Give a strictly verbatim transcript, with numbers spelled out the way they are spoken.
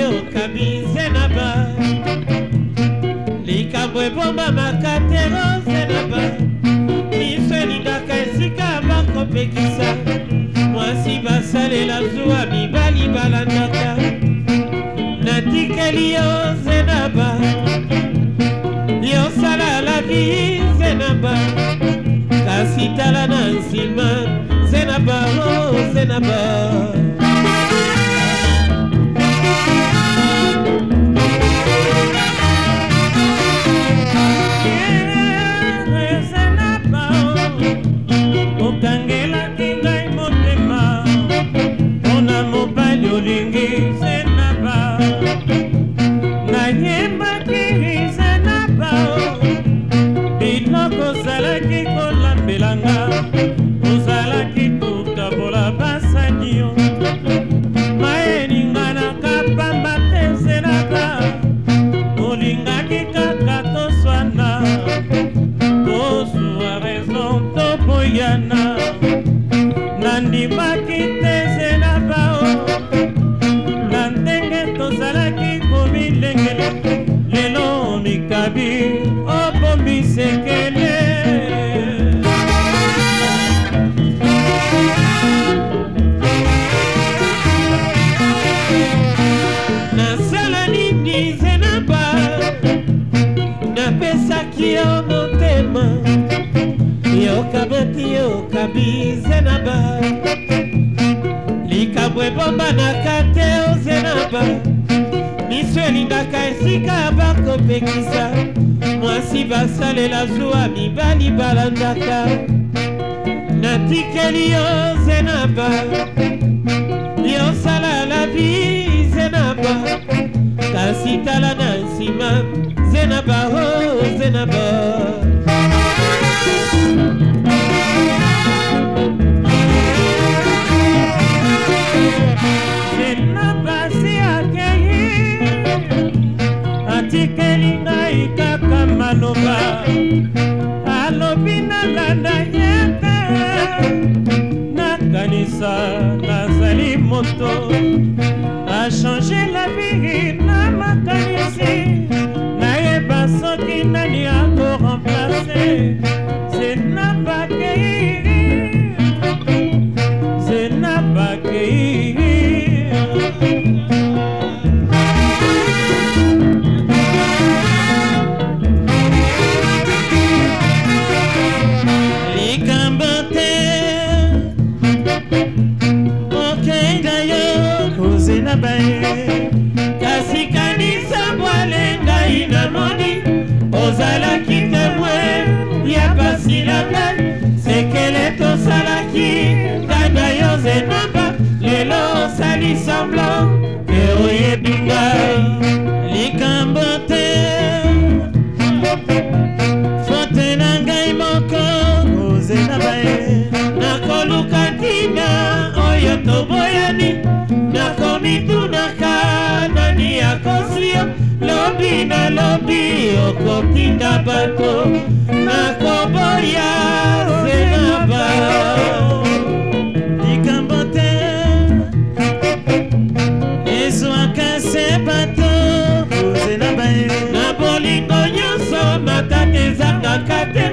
yokabi zenaba likambo ebomba makatero zenaba miso elingaka esika bakopekisa mwasi basalela zuwa mibali balandaka natikeli yo zenaba yosala la vie zenaba kasi tala na nsima zenaba oh zenaba zenaba likambo ebomba na kateo zenaba miso elingaka esika bakopekisa mwasi basalela zuwa mibali balandaka natikeli yo zenaba yosala la vie zenaba kasi tala na nsima zenaba oh zenaba maloba alobi nalanda yete nakanisa nazali moto a changer la vie na makanisi nayeba soki nani ako remplacer zenaba kei zenaba kei kasi kanisa bwale ngai namoni ozalaki temwe ya pasi na ngai sekele tosalaki tanda yo zenaba lelo osali semblant ke oyebi ngai likambo te fote na ngai moko ozenaba ye nakoluka ntina oyo toboyani nakomitunaka nani akosio lobi na lobi okotinda bato nakoboya zenaba likambo te ezwaka se bato zenaba na bolingo nyonso matata ezangaka te